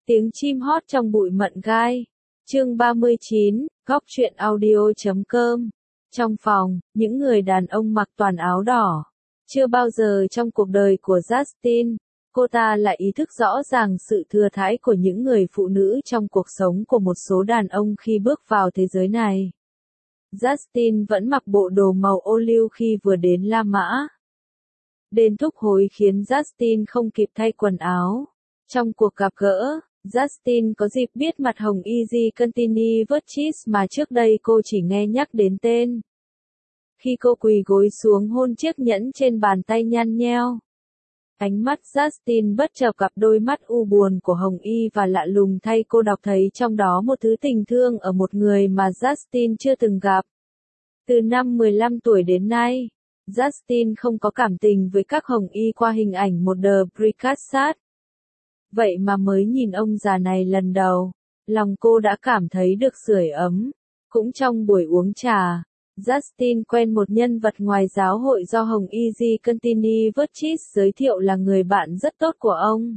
Tiếng chim hót trong bụi mận gai. Chương 39, góc truyện audio.com. Trong phòng, những người đàn ông mặc toàn áo đỏ. Chưa bao giờ trong cuộc đời của Justin, cô ta lại ý thức rõ ràng sự thừa thãi của những người phụ nữ trong cuộc sống của một số đàn ông khi bước vào thế giới này. Justin vẫn mặc bộ đồ màu ô liu khi vừa đến La Mã. Đến thúc hối khiến Justin không kịp thay quần áo. Trong cuộc gặp gỡ, Justin có dịp biết mặt Hồng Easy Contini Virtus mà trước đây cô chỉ nghe nhắc đến tên. Khi cô quỳ gối xuống hôn chiếc nhẫn trên bàn tay nhăn nheo, ánh mắt Justin bất chợt gặp đôi mắt u buồn của Hồng Y và lạ lùng thay cô đọc thấy trong đó một thứ tình thương ở một người mà Justin chưa từng gặp. Từ năm 15 tuổi đến nay, Justin không có cảm tình với các Hồng Y qua hình ảnh một The Bricassat. Vậy mà mới nhìn ông già này lần đầu, lòng cô đã cảm thấy được sưởi ấm. Cũng trong buổi uống trà, Justin quen một nhân vật ngoài giáo hội do Hồng Easy Contini Virtus giới thiệu là người bạn rất tốt của ông.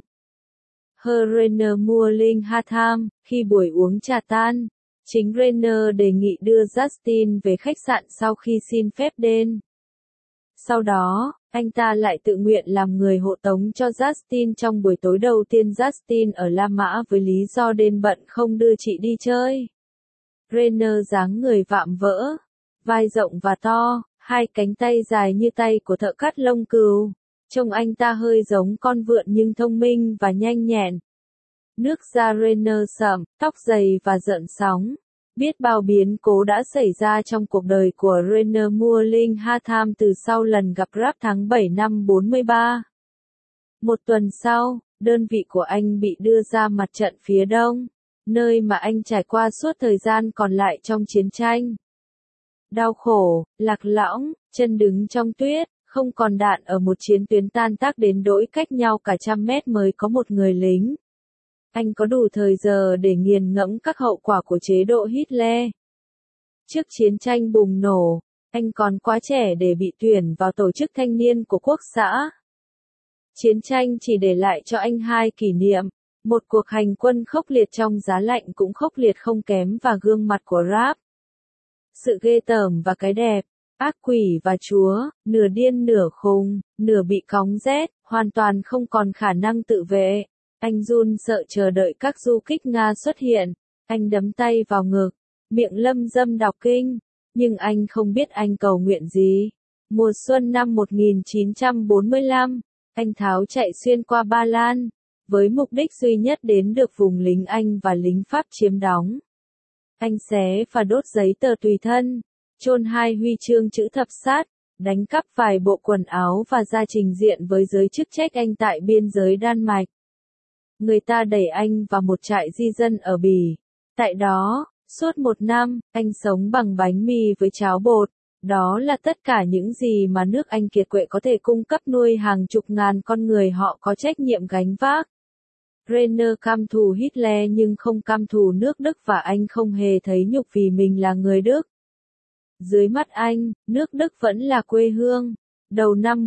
Rainer Muerling Hatham. Khi buổi uống trà tan, chính Rainer đề nghị đưa Justin về khách sạn sau khi xin phép đến. Sau đó, anh ta lại tự nguyện làm người hộ tống cho Justin trong buổi tối đầu tiên Justin ở La Mã với lý do đêm bận không đưa chị đi chơi. Rainer dáng người vạm vỡ, vai rộng và to, hai cánh tay dài như tay của thợ cắt lông cừu. Trông anh ta hơi giống con vượn nhưng thông minh và nhanh nhẹn. Nước da Rainer sậm, tóc dày và rợn sóng. Biết bao biến cố đã xảy ra trong cuộc đời của Rainer Muerling Hatham từ sau lần gặp Rap tháng 7 năm 43. Một tuần sau, đơn vị của anh bị đưa ra mặt trận phía đông, nơi mà anh trải qua suốt thời gian còn lại trong chiến tranh. Đau khổ, lạc lõng, chân đứng trong tuyết, không còn đạn ở một chiến tuyến tan tác đến nỗi cách nhau cả trăm mét mới có một người lính. Anh có đủ thời giờ để nghiền ngẫm các hậu quả của chế độ Hitler. Trước chiến tranh bùng nổ, anh còn quá trẻ để bị tuyển vào tổ chức thanh niên của quốc xã. Chiến tranh chỉ để lại cho anh hai kỷ niệm, một cuộc hành quân khốc liệt trong giá lạnh cũng khốc liệt không kém và gương mặt của Rap. Sự ghê tởm và cái đẹp, ác quỷ và chúa, nửa điên nửa khùng, nửa bị cóng rét, hoàn toàn không còn khả năng tự vệ. Anh run sợ chờ đợi các du kích Nga xuất hiện, anh đấm tay vào ngực, miệng lâm dâm đọc kinh, nhưng anh không biết anh cầu nguyện gì. Mùa xuân năm 1945, anh tháo chạy xuyên qua Ba Lan, với mục đích duy nhất đến được vùng lính Anh và lính Pháp chiếm đóng. Anh xé và đốt giấy tờ tùy thân, chôn hai huy chương chữ thập sát, đánh cắp vài bộ quần áo và ra trình diện với giới chức trách Anh tại biên giới Đan Mạch. Người ta đẩy anh vào một trại di dân ở Bỉ. Tại đó, suốt một năm, anh sống bằng bánh mì với cháo bột. Đó là tất cả những gì mà nước Anh kiệt quệ có thể cung cấp nuôi hàng chục ngàn con người họ có trách nhiệm gánh vác. Rainer căm thù Hitler nhưng không căm thù nước Đức và anh không hề thấy nhục vì mình là người Đức. Dưới mắt anh, nước Đức vẫn là quê hương. Đầu năm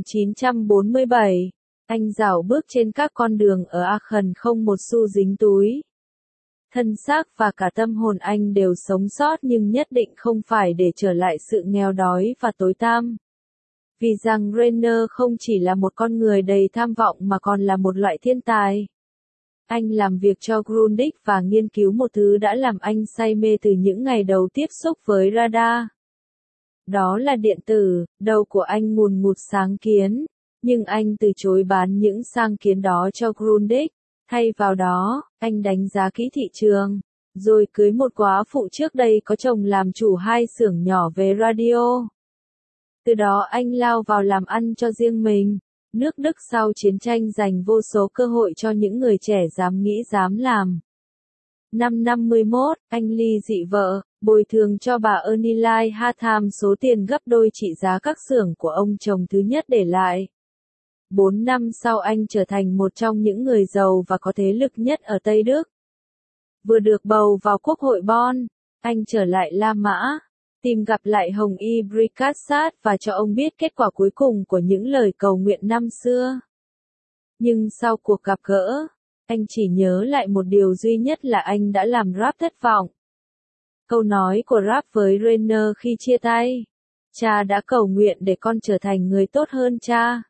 1947, anh rảo bước trên các con đường ở Aachen không một xu dính túi. Thân xác và cả tâm hồn anh đều sống sót nhưng nhất định không phải để trở lại sự nghèo đói và tối tăm. Vì rằng Rainer không chỉ là một con người đầy tham vọng mà còn là một loại thiên tài. Anh làm việc cho Grundig và nghiên cứu một thứ đã làm anh say mê từ những ngày đầu tiếp xúc với radar. Đó là điện tử. Đầu của anh ngùn ngụt sáng kiến. Nhưng anh từ chối bán những sáng kiến đó cho Grundig. Thay vào đó, anh đánh giá kỹ thị trường, rồi cưới một góa phụ trước đây có chồng làm chủ hai xưởng nhỏ về radio. Từ đó anh lao vào làm ăn cho riêng mình. Nước Đức sau chiến tranh dành vô số cơ hội cho những người trẻ dám nghĩ dám làm. Năm 51, anh ly dị vợ, bồi thường cho bà Ernilai Hatham số tiền gấp đôi trị giá các xưởng của ông chồng thứ nhất để lại. 4 năm sau anh trở thành một trong những người giàu và có thế lực nhất ở Tây Đức. Vừa được bầu vào Quốc hội Bonn, anh trở lại La Mã, tìm gặp lại Hồng Y Bricassat và cho ông biết kết quả cuối cùng của những lời cầu nguyện năm xưa. Nhưng sau cuộc gặp gỡ, Anh chỉ nhớ lại một điều duy nhất là anh đã làm Rap thất vọng. Câu nói của Rap với Rainer khi chia tay. Cha đã cầu nguyện để con trở thành người tốt hơn cha.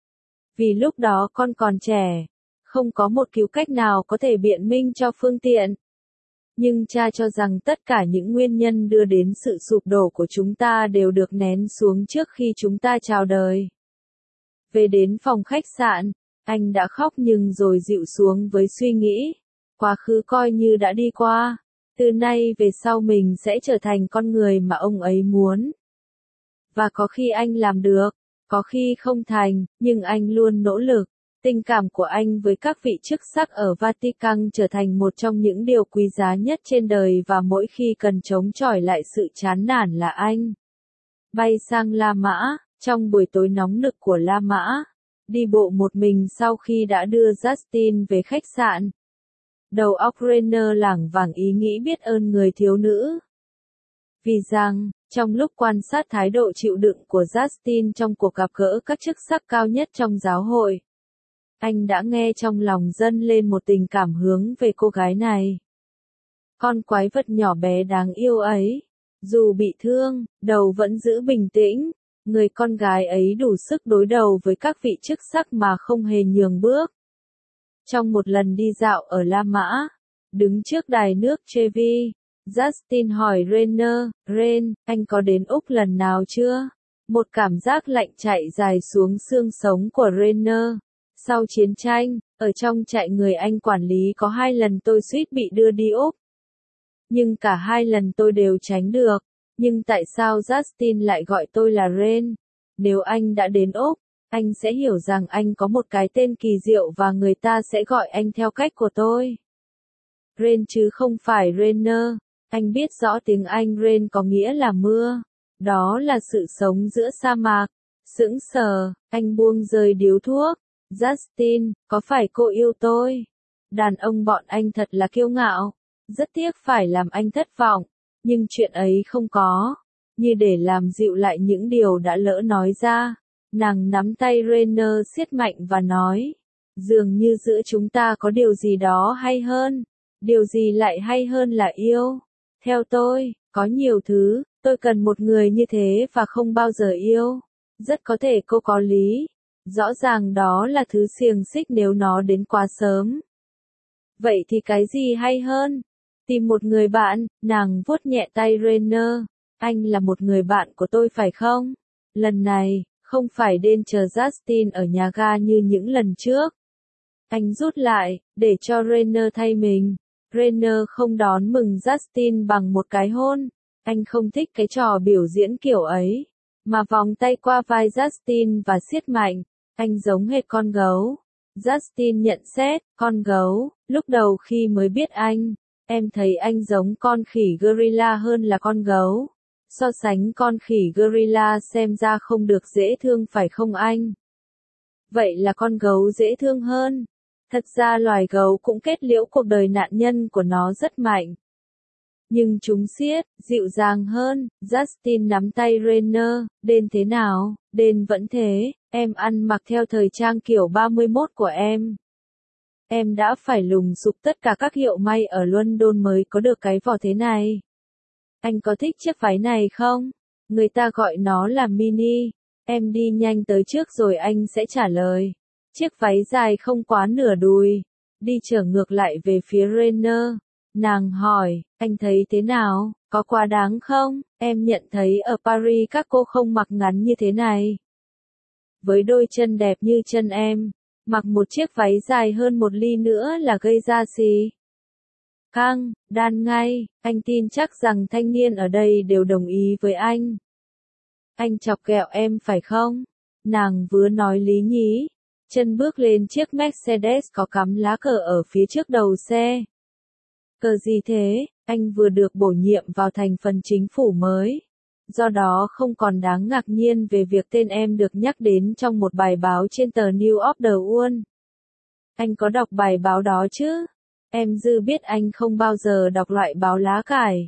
Vì lúc đó con còn trẻ, không có một cứu cách nào có thể biện minh cho phương tiện. Nhưng cha cho rằng tất cả những nguyên nhân đưa đến sự sụp đổ của chúng ta đều được nén xuống trước khi chúng ta chào đời. Về đến phòng khách sạn, anh đã khóc nhưng rồi dịu xuống với suy nghĩ. Quá khứ coi như đã đi qua. Từ nay về sau mình sẽ trở thành con người mà ông ấy muốn. Và có khi anh làm được, có khi không thành, nhưng anh luôn nỗ lực. Tình cảm của anh với các vị chức sắc ở Vatican trở thành một trong những điều quý giá nhất trên đời và mỗi khi cần chống chọi lại sự chán nản là anh bay sang La Mã, trong buổi tối nóng nực của La Mã, đi bộ một mình sau khi đã đưa Justin về khách sạn. Đầu óc Rainer lảng vảng ý nghĩ biết ơn người thiếu nữ. Vì rằng, trong lúc quan sát thái độ chịu đựng của Justin trong cuộc gặp gỡ các chức sắc cao nhất trong giáo hội, anh đã nghe trong lòng dâng lên một tình cảm hướng về cô gái này. Con quái vật nhỏ bé đáng yêu ấy, dù bị thương, đầu vẫn giữ bình tĩnh, người con gái ấy đủ sức đối đầu với các vị chức sắc mà không hề nhường bước. Trong một lần đi dạo ở La Mã, đứng trước đài nước Trevi, Justin hỏi Rainer, Ren, anh có đến Úc lần nào chưa? Một cảm giác lạnh chạy dài xuống xương sống của Rainer. Sau chiến tranh, ở trong trại người Anh quản lý có 2 lần tôi suýt bị đưa đi Úc. Nhưng cả 2 lần tôi đều tránh được. Nhưng tại sao Justin lại gọi tôi là Ren? Nếu anh đã đến Úc, anh sẽ hiểu rằng anh có một cái tên kỳ diệu và người ta sẽ gọi anh theo cách của tôi. Ren chứ không phải Rainer. Anh biết rõ tiếng Anh Ren có nghĩa là mưa. Đó là sự sống giữa sa mạc. Sững sờ, anh buông rơi điếu thuốc. Justin, có phải cô yêu tôi? Đàn ông bọn anh thật là kiêu ngạo. Rất tiếc phải làm anh thất vọng. Nhưng chuyện ấy không có. Như để làm dịu lại những điều đã lỡ nói ra. Nàng nắm tay Rainer siết mạnh và nói. Dường như giữa chúng ta có điều gì đó hay hơn. Điều gì lại hay hơn là yêu. Theo tôi, có nhiều thứ, tôi cần một người như thế và không bao giờ yêu. Rất có thể cô có lý. Rõ ràng đó là thứ xiềng xích nếu nó đến quá sớm. Vậy thì cái gì hay hơn? Tìm một người bạn, nàng vuốt nhẹ tay Rainer. Anh là một người bạn của tôi phải không? Lần này, không phải đến chờ Justin ở nhà ga như những lần trước. Anh rút lại, để cho Rainer thay mình. Rainer không đón mừng Justin bằng một cái hôn. Anh không thích cái trò biểu diễn kiểu ấy. Mà vòng tay qua vai Justin và siết mạnh. Anh giống hệt con gấu. Justin nhận xét, con gấu, lúc đầu khi mới biết anh, em thấy anh giống con khỉ gorilla hơn là con gấu. So sánh con khỉ gorilla xem ra không được dễ thương phải không anh? Vậy là con gấu dễ thương hơn. Thật ra loài gấu cũng kết liễu cuộc đời nạn nhân của nó rất mạnh. Nhưng chúng siết, dịu dàng hơn. Justin nắm tay Rainer, đến thế nào? Đến vẫn thế, em ăn mặc theo thời trang kiểu 31 của em. Em đã phải lùng sục tất cả các hiệu may ở London mới có được cái vỏ thế này. Anh có thích chiếc váy này không? Người ta gọi nó là mini. Em đi nhanh tới trước rồi anh sẽ trả lời. Chiếc váy dài không quá nửa đùi. Đi trở ngược lại về phía Rainer. Nàng hỏi, anh thấy thế nào, có quá đáng không? Em nhận thấy ở Paris các cô không mặc ngắn như thế này. Với đôi chân đẹp như chân em, mặc một chiếc váy dài hơn một ly nữa là gây ra gì? Căng, đan ngay, anh tin chắc rằng thanh niên ở đây đều đồng ý với anh. Anh chọc ghẹo em phải không? Nàng vừa nói lý nhí, chân bước lên chiếc Mercedes có cắm lá cờ ở phía trước đầu xe. Cờ gì thế? Anh vừa được bổ nhiệm vào thành phần chính phủ mới. Do đó không còn đáng ngạc nhiên về việc tên em được nhắc đến trong một bài báo trên tờ New Order One. Anh có đọc bài báo đó chứ? Em dư biết anh không bao giờ đọc loại báo lá cải.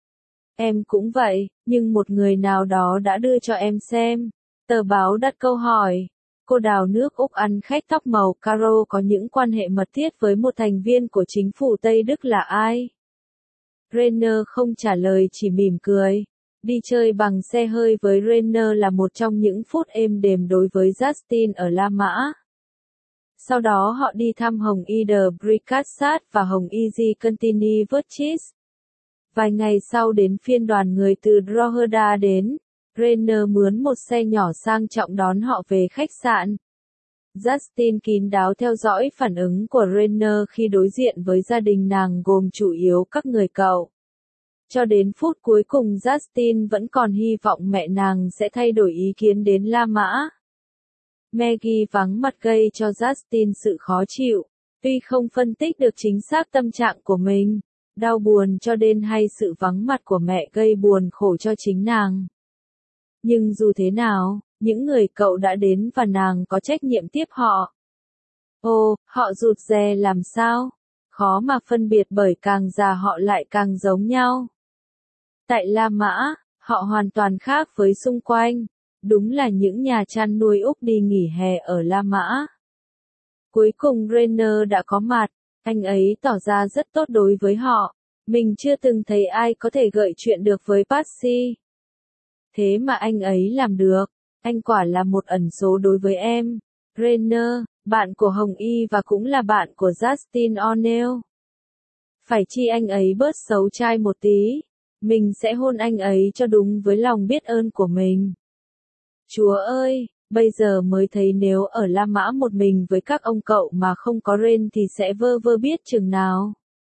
Em cũng vậy, nhưng một người nào đó đã đưa cho em xem. Tờ báo đặt câu hỏi. Cô đào nước Úc ăn khách tóc màu caro có những quan hệ mật thiết với một thành viên của chính phủ Tây Đức là ai? Renner không trả lời chỉ mỉm cười. Đi chơi bằng xe hơi với Renner là một trong những phút êm đềm đối với Justin ở La Mã. Sau đó họ đi thăm Hồng Y de Bricassat và Hồng Y di Contini Vertis. Vài ngày sau đến phiên đoàn người từ Drogheda đến, Renner mướn một xe nhỏ sang trọng đón họ về khách sạn. Justin kín đáo theo dõi phản ứng của Renner khi đối diện với gia đình nàng gồm chủ yếu các người cậu. Cho đến phút cuối cùng Justin vẫn còn hy vọng mẹ nàng sẽ thay đổi ý kiến đến La Mã. Maggie vắng mặt gây cho Justin sự khó chịu, tuy không phân tích được chính xác tâm trạng của mình, đau buồn cho đến hay sự vắng mặt của mẹ gây buồn khổ cho chính nàng. Nhưng dù thế nào, những người cậu đã đến và nàng có trách nhiệm tiếp họ. Ồ, họ rụt rè làm sao? Khó mà phân biệt bởi càng già họ lại càng giống nhau. Tại La Mã, họ hoàn toàn khác với xung quanh. Đúng là những nhà chăn nuôi Úc đi nghỉ hè ở La Mã. Cuối cùng Renner đã có mặt, anh ấy tỏ ra rất tốt đối với họ. Mình chưa từng thấy ai có thể gợi chuyện được với Patsy. Thế mà anh ấy làm được, anh quả là một ẩn số đối với em. Renner, bạn của Hồng Y và cũng là bạn của Justin O'Neill. Phải chi anh ấy bớt xấu trai một tí. Mình sẽ hôn anh ấy cho đúng với lòng biết ơn của mình. Chúa ơi, bây giờ mới thấy nếu ở La Mã một mình với các ông cậu mà không có Ren thì sẽ vơ vơ biết chừng nào.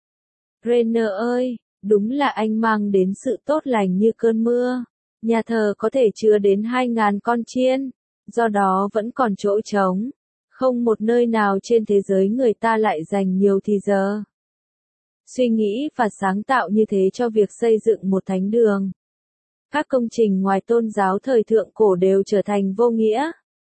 Renner ơi, đúng là anh mang đến sự tốt lành như cơn mưa. Nhà thờ có thể chứa đến 2.000 con chiên, do đó vẫn còn chỗ trống. Không một nơi nào trên thế giới người ta lại dành nhiều thì giờ. Suy nghĩ và sáng tạo như thế cho việc xây dựng một thánh đường. Các công trình ngoài tôn giáo thời thượng cổ đều trở thành vô nghĩa.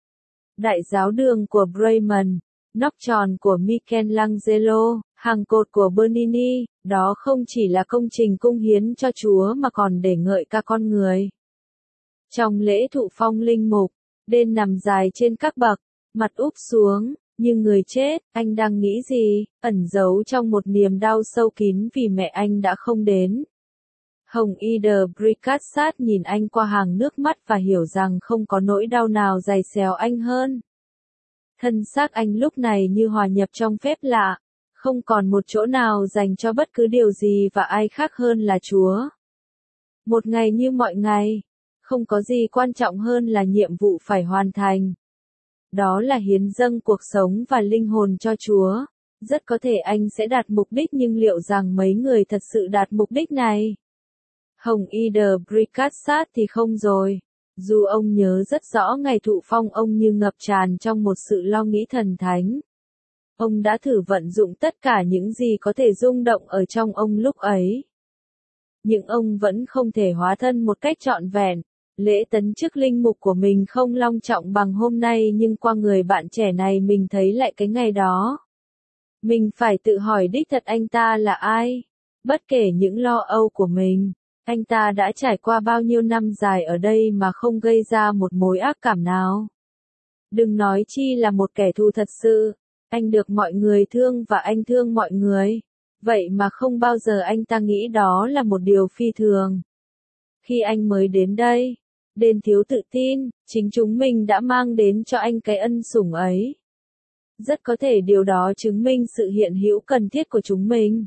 Đại giáo đường của Bremen, nóc tròn của Michelangelo, hàng cột của Bernini, đó không chỉ là công trình cung hiến cho Chúa mà còn để ngợi ca con người. Trong lễ thụ phong linh mục, đền nằm dài trên các bậc, mặt úp xuống, như người chết, anh đang nghĩ gì, ẩn giấu trong một niềm đau sâu kín vì mẹ anh đã không đến. Hồng Y de Bricassat nhìn anh qua hàng nước mắt và hiểu rằng không có nỗi đau nào dày xéo anh hơn. Thân xác anh lúc này như hòa nhập trong phép lạ, không còn một chỗ nào dành cho bất cứ điều gì và ai khác hơn là Chúa. Một ngày như mọi ngày, không có gì quan trọng hơn là nhiệm vụ phải hoàn thành. Đó là hiến dâng cuộc sống và linh hồn cho Chúa. Rất có thể anh sẽ đạt mục đích nhưng liệu rằng mấy người thật sự đạt mục đích này? Hồng Y de Bricassat thì không rồi. Dù ông nhớ rất rõ ngày thụ phong ông như ngập tràn trong một sự lo nghĩ thần thánh. Ông đã thử vận dụng tất cả những gì có thể rung động ở trong ông lúc ấy. Nhưng ông vẫn không thể hóa thân một cách trọn vẹn. Lễ tấn chức linh mục của mình không long trọng bằng hôm nay nhưng qua người bạn trẻ này mình thấy lại cái ngày đó. Mình phải tự hỏi đích thật anh ta là ai. Bất kể những lo âu của mình, anh ta đã trải qua bao nhiêu năm dài ở đây mà không gây ra một mối ác cảm nào. Đừng nói chi là một kẻ thù thật sự. Anh được mọi người thương và anh thương mọi người. Vậy mà không bao giờ anh ta nghĩ đó là một điều phi thường. Khi anh mới đến đây, đền thiếu tự tin, chính chúng mình đã mang đến cho anh cái ân sủng ấy. Rất có thể điều đó chứng minh sự hiện hữu cần thiết của chúng mình.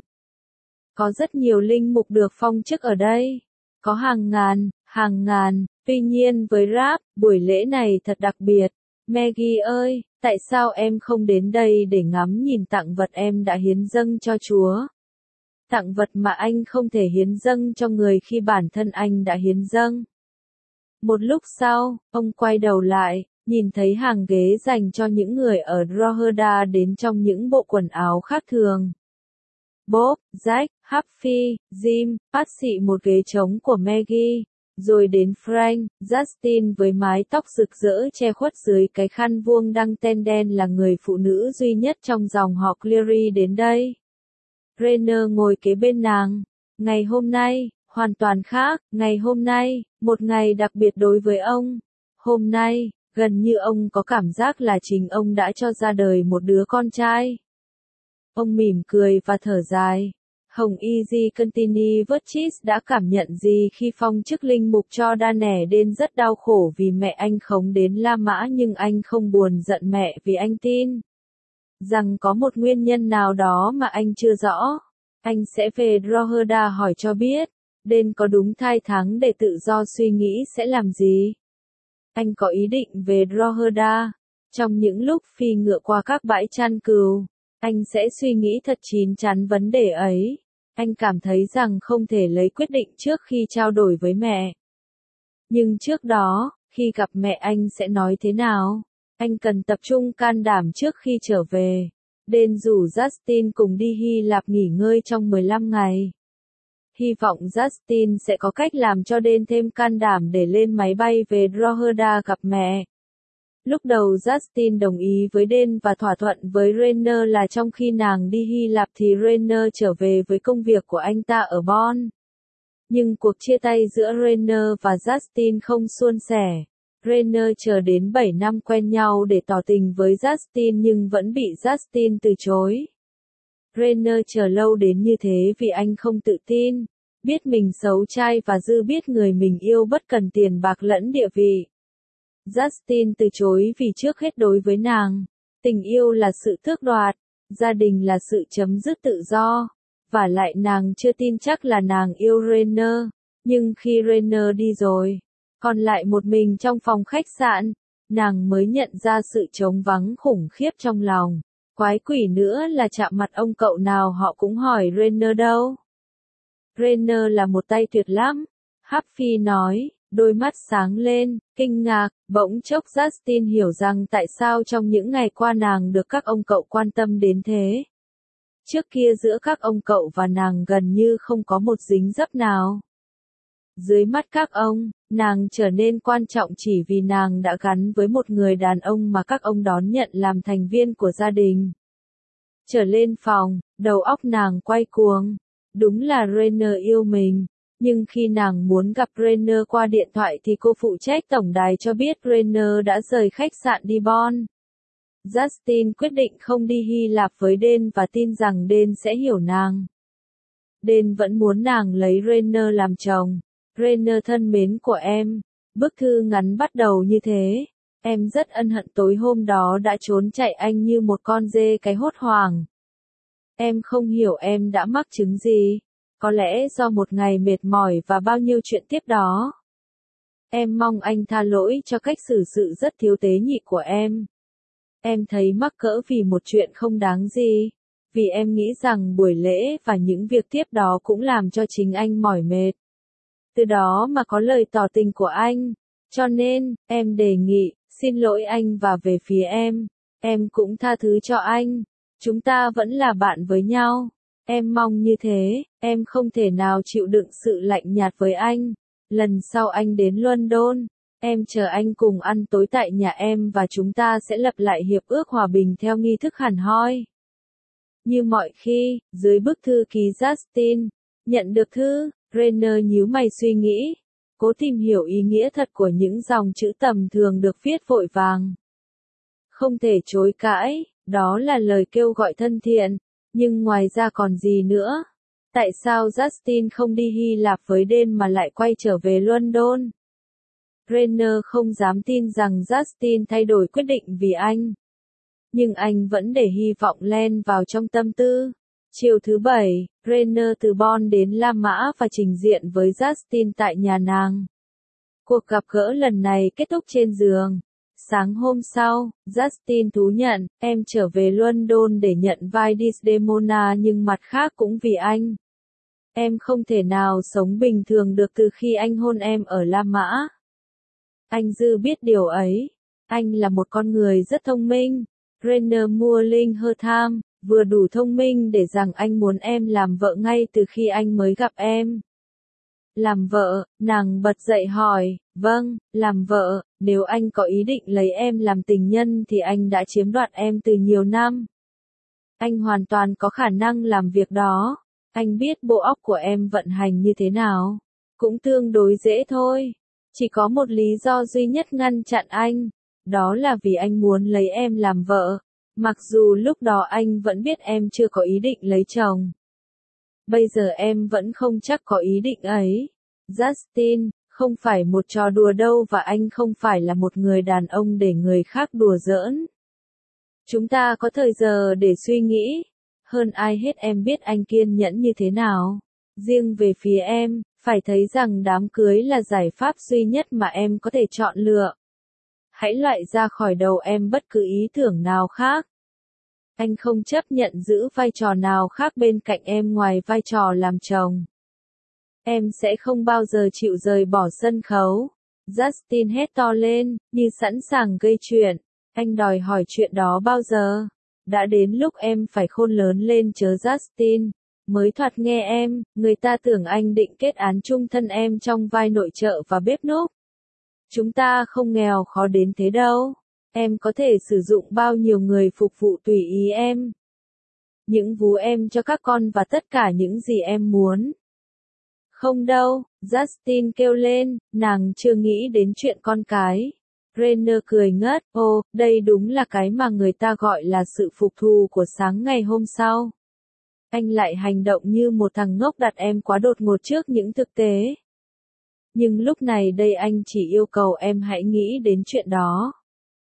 Có rất nhiều linh mục được phong chức ở đây. Có hàng ngàn, tuy nhiên với Rap, buổi lễ này thật đặc biệt. Maggie ơi, tại sao em không đến đây để ngắm nhìn tặng vật em đã hiến dâng cho Chúa? Tặng vật mà anh không thể hiến dâng cho người khi bản thân anh đã hiến dâng. Một lúc sau, ông quay đầu lại, nhìn thấy hàng ghế dành cho những người ở Drogheda đến trong những bộ quần áo khác thường. Bob, Jack, Huffy, Jim, Patsy một ghế trống của Maggie, rồi đến Frank, Justin với mái tóc rực rỡ che khuất dưới cái khăn vuông đăng ten đen là người phụ nữ duy nhất trong dòng họ Cleary đến đây. Renner ngồi kế bên nàng. Ngày hôm nay, hoàn toàn khác, ngày hôm nay, một ngày đặc biệt đối với ông. Hôm nay, Gần như ông có cảm giác là chính ông đã cho ra đời một đứa con trai. Ông mỉm cười và thở dài. Hồng Easy Contini Virtus đã cảm nhận gì khi phong chức linh mục cho Dane đến rất đau khổ vì mẹ anh không đến La Mã, nhưng anh không buồn giận mẹ vì anh tin rằng có một nguyên nhân nào đó mà anh chưa rõ. Anh sẽ về Drogheda hỏi cho biết, Den có đúng thai tháng để tự do suy nghĩ sẽ làm gì. Anh có ý định về Drogheda. Trong những lúc phi ngựa qua các bãi chăn cừu, anh sẽ suy nghĩ thật chín chắn vấn đề ấy. Anh cảm thấy rằng không thể lấy quyết định trước khi trao đổi với mẹ. Nhưng trước đó, khi gặp mẹ anh sẽ nói thế nào? Anh cần tập trung can đảm trước khi trở về. Den rủ Justin cùng đi Hy Lạp nghỉ ngơi trong 15 ngày. Hy vọng Justin sẽ có cách làm cho Den thêm can đảm để lên máy bay về Drogheda gặp mẹ. Lúc đầu Justin đồng ý với Den và thỏa thuận với Rainer là trong khi nàng đi Hy Lạp thì Rainer trở về với công việc của anh ta ở Bonn. Nhưng cuộc chia tay giữa Rainer và Justin không suôn sẻ. Rainer chờ đến 7 năm quen nhau để tỏ tình với Justin nhưng vẫn bị Justin từ chối. Rainer chờ lâu đến như thế vì anh không tự tin, biết mình xấu trai và dư biết người mình yêu bất cần tiền bạc lẫn địa vị. Justin từ chối vì trước hết đối với nàng, tình yêu là sự tước đoạt, gia đình là sự chấm dứt tự do, và lại nàng chưa tin chắc là nàng yêu Rainer, nhưng khi Rainer đi rồi, còn lại một mình trong phòng khách sạn, nàng mới nhận ra sự trống vắng khủng khiếp trong lòng. Quái quỷ nữa là chạm mặt ông cậu nào họ cũng hỏi Rainer đâu. Rainer là một tay tuyệt lắm, Happy nói, đôi mắt sáng lên, kinh ngạc, bỗng chốc Justin hiểu rằng tại sao trong những ngày qua nàng được các ông cậu quan tâm đến thế. Trước kia giữa các ông cậu và nàng gần như không có một dính dấp nào. Dưới mắt các ông, nàng trở nên quan trọng chỉ vì nàng đã gắn với một người đàn ông mà các ông đón nhận làm thành viên của gia đình. Trở lên phòng, đầu óc nàng quay cuồng. Đúng là Rainer yêu mình. Nhưng khi nàng muốn gặp Rainer qua điện thoại thì cô phụ trách tổng đài cho biết Rainer đã rời khách sạn đi Bonn. Justin quyết định không đi Hy Lạp với Den và tin rằng Den sẽ hiểu nàng. Den vẫn muốn nàng lấy Rainer làm chồng. Rainer thân mến của em. Bức thư ngắn bắt đầu như thế. Em rất ân hận tối hôm đó đã trốn chạy anh như một con dê cái hốt hoảng. Em không hiểu em đã mắc chứng gì. Có lẽ do một ngày mệt mỏi và bao nhiêu chuyện tiếp đó. Em mong anh tha lỗi cho cách xử sự rất thiếu tế nhị của em. Em thấy mắc cỡ vì một chuyện không đáng gì. Vì em nghĩ rằng buổi lễ và những việc tiếp đó cũng làm cho chính anh mỏi mệt. Từ đó mà có lời tỏ tình của anh. Cho nên, em đề nghị, xin lỗi anh và về phía em. Em cũng tha thứ cho anh. Chúng ta vẫn là bạn với nhau. Em mong như thế, em không thể nào chịu đựng sự lạnh nhạt với anh. Lần sau anh đến London, em chờ anh cùng ăn tối tại nhà em và chúng ta sẽ lập lại hiệp ước hòa bình theo nghi thức hẳn hoi. Như mọi khi, dưới bức thư ký Justin, nhận được thư, Rainer nhíu mày suy nghĩ, cố tìm hiểu ý nghĩa thật của những dòng chữ tầm thường được viết vội vàng. Không thể chối cãi, đó là lời kêu gọi thân thiện. Nhưng ngoài ra còn gì nữa? Tại sao Justin không đi Hy Lạp với Den mà lại quay trở về London? Rainer không dám tin rằng Justin thay đổi quyết định vì anh. Nhưng anh vẫn để hy vọng len vào trong tâm tư. Chiều thứ Bảy, Rainer từ Bonn đến La Mã và trình diện với Justin tại nhà nàng. Cuộc gặp gỡ lần này kết thúc trên giường. Sáng hôm sau, Justin thú nhận, em trở về London để nhận vai Desdemona nhưng mặt khác cũng vì anh. Em không thể nào sống bình thường được từ khi anh hôn em ở La Mã. Anh dư biết điều ấy. Anh là một con người rất thông minh. Rainer Muerlingertham, vừa đủ thông minh để rằng anh muốn em làm vợ ngay từ khi anh mới gặp em. Làm vợ, nàng bật dậy hỏi, vâng, làm vợ, nếu anh có ý định lấy em làm tình nhân thì anh đã chiếm đoạt em từ nhiều năm. Anh hoàn toàn có khả năng làm việc đó. Anh biết bộ óc của em vận hành như thế nào. Cũng tương đối dễ thôi. Chỉ có một lý do duy nhất ngăn chặn anh. Đó là vì anh muốn lấy em làm vợ, mặc dù lúc đó anh vẫn biết em chưa có ý định lấy chồng. Bây giờ em vẫn không chắc có ý định ấy. Justin, không phải một trò đùa đâu và anh không phải là một người đàn ông để người khác đùa giỡn. Chúng ta có thời giờ để suy nghĩ. Hơn ai hết em biết anh kiên nhẫn như thế nào. Riêng về phía em, phải thấy rằng đám cưới là giải pháp duy nhất mà em có thể chọn lựa. Hãy loại ra khỏi đầu em bất cứ ý tưởng nào khác. Anh không chấp nhận giữ vai trò nào khác bên cạnh em ngoài vai trò làm chồng. Em sẽ không bao giờ chịu rời bỏ sân khấu. Justin hét to lên, như sẵn sàng gây chuyện. Anh đòi hỏi chuyện đó bao giờ? Đã đến lúc em phải khôn lớn lên chớ Justin. Mới thoạt nghe em, người ta tưởng anh định kết án chung thân em trong vai nội trợ và bếp núc. Chúng ta không nghèo khó đến thế đâu. Em có thể sử dụng bao nhiêu người phục vụ tùy ý em. Những vú em cho các con và tất cả những gì em muốn. Không đâu, Justin kêu lên, nàng chưa nghĩ đến chuyện con cái. Renner cười ngất, ô, đây đúng là cái mà người ta gọi là sự phục thù của sáng ngày hôm sau. Anh lại hành động như một thằng ngốc đặt em quá đột ngột trước những thực tế. Nhưng lúc này đây anh chỉ yêu cầu em hãy nghĩ đến chuyện đó.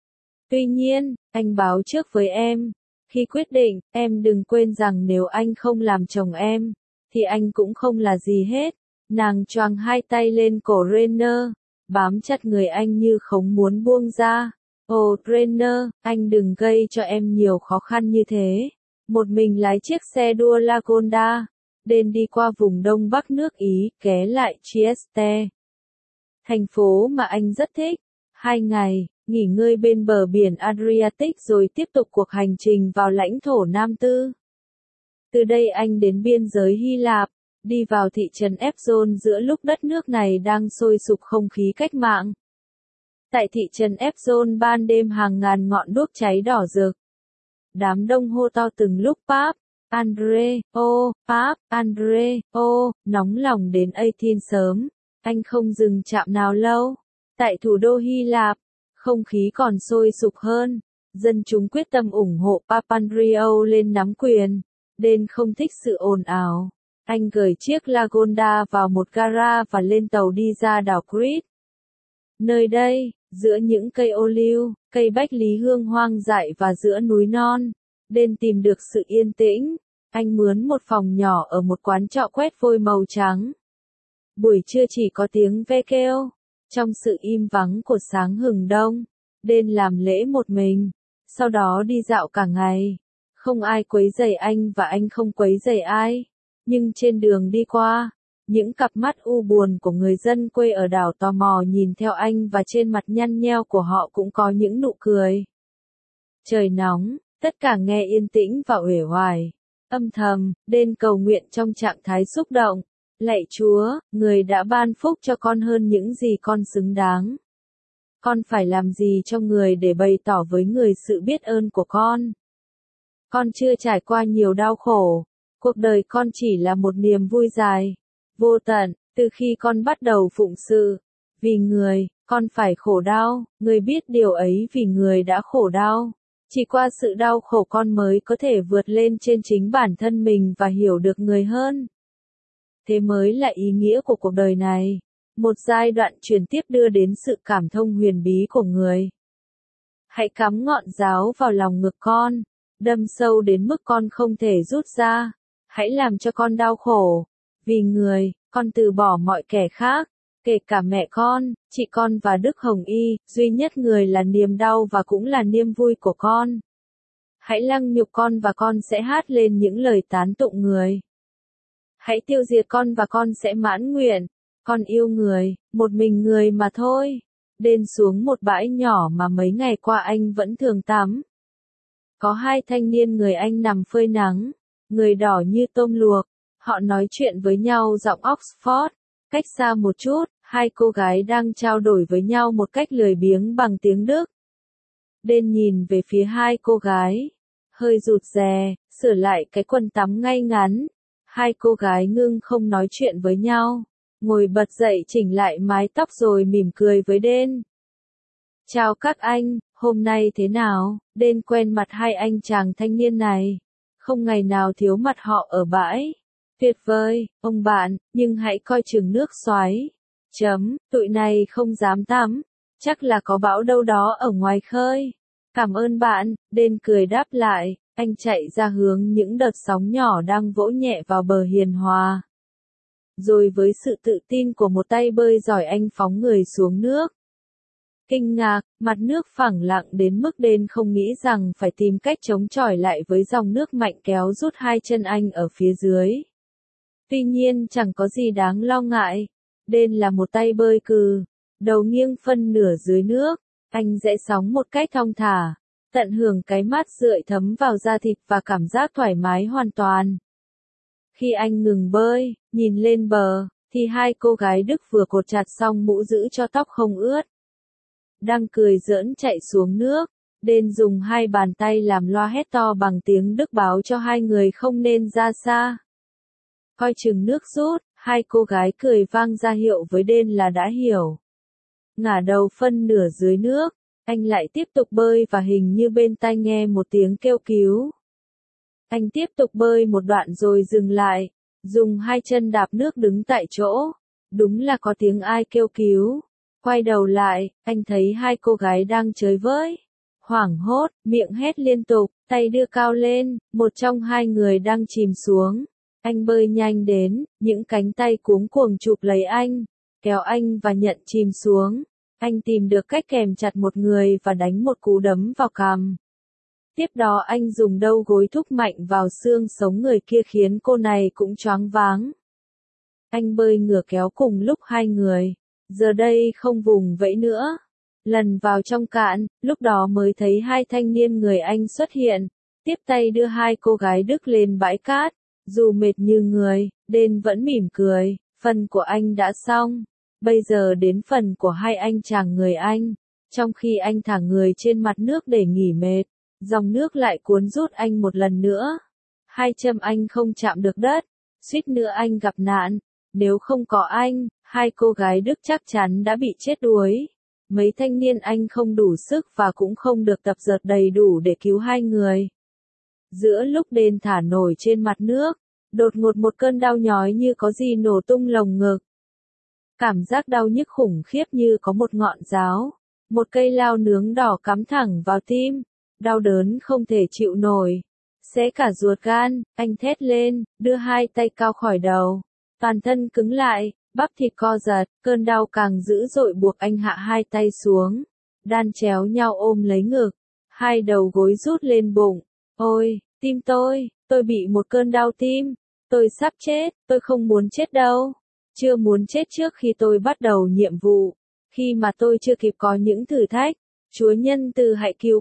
Tuy nhiên, anh báo trước với em, khi quyết định, em đừng quên rằng nếu anh không làm chồng em, thì anh cũng không là gì hết. Nàng choàng hai tay lên cổ Renner, bám chặt người anh như không muốn buông ra. Ồ, Renner, anh đừng gây cho em nhiều khó khăn như thế. Một mình lái chiếc xe đua Lagonda, đền đi qua vùng đông bắc nước Ý, ghé lại Trieste. Thành phố mà anh rất thích. 2 ngày, nghỉ ngơi bên bờ biển Adriatic rồi tiếp tục cuộc hành trình vào lãnh thổ Nam Tư. Từ đây anh đến biên giới Hy Lạp, đi vào thị trấn Epsom giữa lúc đất nước này đang sôi sục không khí cách mạng. Tại thị trấn Epsom ban đêm hàng ngàn ngọn đuốc cháy đỏ rực. Đám đông hô to từng lúc Páp, Andre, ô, Páp, Andre, ô, nóng lòng đến Athens sớm. Anh không dừng chạm nào lâu. Tại thủ đô Hy Lạp, không khí còn sôi sục hơn. Dân chúng quyết tâm ủng hộ Papandreou lên nắm quyền. Đền không thích sự ồn ào. Anh gửi chiếc Lagonda vào một gara và lên tàu đi ra đảo Crete. Nơi đây, giữa những cây ô liu, cây bách lý hương hoang dại và giữa núi non, Đền tìm được sự yên tĩnh. Anh mướn một phòng nhỏ ở một quán trọ quét vôi màu trắng. Buổi trưa chỉ có tiếng ve kêu. Trong sự im vắng của sáng hừng đông, Đền làm lễ một mình, sau đó đi dạo cả ngày. Không ai quấy rầy anh và anh không quấy rầy ai. Nhưng trên đường đi qua, những cặp mắt u buồn của người dân quê ở đảo tò mò nhìn theo anh và trên mặt nhăn nheo của họ cũng có những nụ cười. Trời nóng, tất cả nghe yên tĩnh và uể oải. Âm thầm, Đền cầu nguyện trong trạng thái xúc động. Lạy Chúa, người đã ban phúc cho con hơn những gì con xứng đáng. Con phải làm gì cho người để bày tỏ với người sự biết ơn của con? Con chưa trải qua nhiều đau khổ. Cuộc đời con chỉ là một niềm vui dài, vô tận, từ khi con bắt đầu phụng sự. Vì người, con phải khổ đau, người biết điều ấy vì người đã khổ đau. Chỉ qua sự đau khổ con mới có thể vượt lên trên chính bản thân mình và hiểu được người hơn. Thế mới là ý nghĩa của cuộc đời này. Một giai đoạn truyền tiếp đưa đến sự cảm thông huyền bí của người. Hãy cắm ngọn giáo vào lòng ngực con, đâm sâu đến mức con không thể rút ra. Hãy làm cho con đau khổ. Vì người, con từ bỏ mọi kẻ khác, kể cả mẹ con, chị con và Đức Hồng Y, duy nhất người là niềm đau và cũng là niềm vui của con. Hãy lăng nhục con và con sẽ hát lên những lời tán tụng người. Hãy tiêu diệt con và con sẽ mãn nguyện. Con yêu người, một mình người mà thôi. Đền xuống một bãi nhỏ mà mấy ngày qua anh vẫn thường tắm. Có 2 thanh niên người Anh nằm phơi nắng, người đỏ như tôm luộc. Họ nói chuyện với nhau giọng Oxford. Cách xa một chút, 2 cô gái đang trao đổi với nhau một cách lười biếng bằng tiếng Đức. Đền nhìn về phía 2 cô gái, hơi rụt rè, sửa lại cái quần tắm ngay ngắn. 2 cô gái ngưng không nói chuyện với nhau, ngồi bật dậy chỉnh lại mái tóc rồi mỉm cười với Đền. Chào các anh, Hôm nay thế nào, Đên quen mặt hai anh chàng thanh niên này. Không ngày nào thiếu mặt họ ở bãi. Tuyệt vời, ông bạn, nhưng hãy coi chừng nước xoáy. Tụi này không dám tắm. Chắc là có bão đâu đó ở ngoài khơi. Cảm ơn bạn, Đên cười đáp lại. Anh chạy ra hướng những đợt sóng nhỏ đang vỗ nhẹ vào bờ hiền hòa. Rồi với sự tự tin của một tay bơi giỏi anh phóng người xuống nước. Kinh ngạc, mặt nước phẳng lặng đến mức Đên không nghĩ rằng phải tìm cách chống chọi lại với dòng nước mạnh kéo rút hai chân anh ở phía dưới. Tuy nhiên chẳng có gì đáng lo ngại. Đên là một tay bơi cừ, đầu nghiêng phân nửa dưới nước, anh rẽ sóng một cách thong thả, tận hưởng cái mát rượi thấm vào da thịt và cảm giác thoải mái hoàn toàn. Khi anh ngừng bơi, nhìn lên bờ, thì hai cô gái Đức vừa cột chặt xong mũ giữ cho tóc không ướt. Đang cười giỡn chạy xuống nước, Đên dùng hai bàn tay làm loa hét to bằng tiếng Đức báo cho hai người không nên ra xa. Coi chừng nước rút, hai cô gái cười vang ra hiệu với Đên là đã hiểu. Ngả đầu phân nửa dưới nước, anh lại tiếp tục bơi và hình như bên tai nghe một tiếng kêu cứu. Anh tiếp tục bơi một đoạn rồi dừng lại, dùng hai chân đạp nước đứng tại chỗ. Đúng là có tiếng ai kêu cứu. Quay đầu lại, anh thấy hai cô gái đang chơi với. Hoảng hốt, miệng hét liên tục, tay đưa cao lên, một trong hai người đang chìm xuống. Anh bơi nhanh đến, những cánh tay cuống cuồng chụp lấy anh, kéo anh và nhận chìm xuống. Anh tìm được cách kèm chặt một người và đánh một cú đấm vào cằm. Tiếp đó anh dùng đầu gối thúc mạnh vào xương sống người kia khiến cô này cũng choáng váng. Anh bơi ngửa kéo cùng lúc hai người, giờ đây không vùng vẫy nữa. Lần vào trong cạn, lúc đó mới thấy hai thanh niên người Anh xuất hiện, tiếp tay đưa hai cô gái Đức lên bãi cát. Dù mệt như người, Đên vẫn mỉm cười, phần của anh đã xong. Bây giờ đến phần của hai anh chàng người Anh. Trong khi anh thả người trên mặt nước để nghỉ mệt, dòng nước lại cuốn rút anh một lần nữa. Hai chân anh không chạm được đất, suýt nữa anh gặp nạn. Nếu không có anh, hai cô gái Đức chắc chắn đã bị chết đuối. Mấy thanh niên Anh không đủ sức và cũng không được tập dượt đầy đủ để cứu hai người. Giữa lúc Đên thả nổi trên mặt nước, đột ngột một cơn đau nhói như có gì nổ tung lồng ngực. Cảm giác đau nhức khủng khiếp như có một ngọn giáo, một cây lao nướng đỏ cắm thẳng vào tim. Đau đớn không thể chịu nổi. Xé cả ruột gan, anh thét lên, đưa hai tay cao khỏi đầu. Toàn thân cứng lại, bắp thịt co giật, cơn đau càng dữ dội buộc anh hạ hai tay xuống. Đan chéo nhau ôm lấy ngực, hai đầu gối rút lên bụng. Ôi, tim tôi bị một cơn đau tim. Tôi sắp chết, tôi không muốn chết đâu. Chưa muốn chết trước khi tôi bắt đầu nhiệm vụ. Khi mà tôi chưa kịp có những thử thách. Chúa nhân từ hãy cứu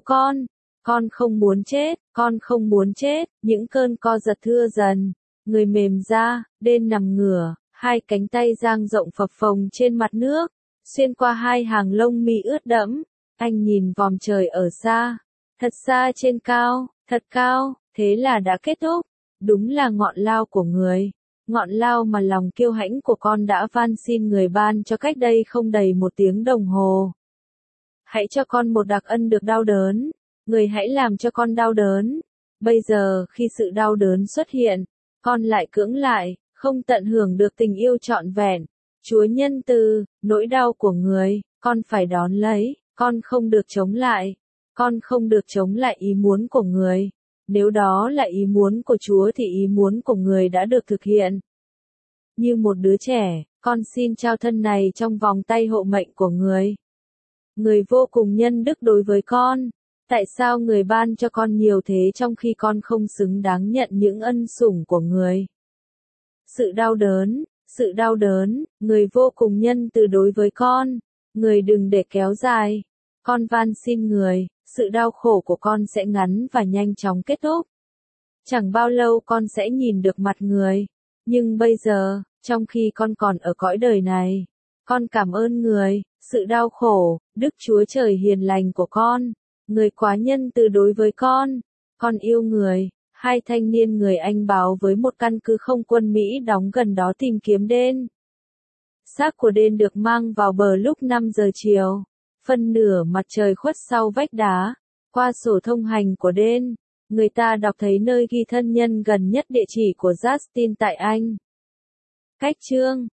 con không muốn chết, con không muốn chết. Những cơn co giật thưa dần, người mềm ra, Đên nằm ngửa, hai cánh tay dang rộng phập phồng trên mặt nước, xuyên qua hai hàng lông mi ướt đẫm. Anh nhìn vòm trời ở xa, thật xa trên cao, thật cao, thế là đã kết thúc. Đúng là ngọn lao của người, ngọn lao mà lòng kiêu hãnh của con đã van xin người ban cho cách đây không đầy một tiếng đồng hồ. Hãy cho con một đặc ân được đau đớn, người hãy làm cho con đau đớn. Bây giờ khi sự đau đớn xuất hiện, con lại cưỡng lại, không tận hưởng được tình yêu trọn vẹn. Chúa nhân từ, nỗi đau của người, con phải đón lấy, con không được chống lại. Con không được chống lại ý muốn của người. Nếu đó là ý muốn của Chúa thì ý muốn của người đã được thực hiện. Như một đứa trẻ, con xin trao thân này trong vòng tay hộ mệnh của người. Người vô cùng nhân đức đối với con. Tại sao người ban cho con nhiều thế trong khi con không xứng đáng nhận những ân sủng của người? Sự đau đớn, người vô cùng nhân từ đối với con. Người đừng để kéo dài. Con van xin người, sự đau khổ của con sẽ ngắn và nhanh chóng kết thúc. Chẳng bao lâu con sẽ nhìn được mặt người. Nhưng bây giờ, trong khi con còn ở cõi đời này, con cảm ơn người, sự đau khổ, Đức Chúa Trời hiền lành của con. Người quá nhân từ đối với con yêu người. Hai thanh niên người Anh báo với một căn cứ không quân Mỹ đóng gần đó tìm kiếm Đên. Xác của Đên được mang vào bờ lúc 5 giờ chiều. Phân nửa mặt trời khuất sau vách đá. Qua sổ thông hành của Den, người ta đọc thấy nơi ghi thân nhân gần nhất địa chỉ của Justin tại Anh. Cách chương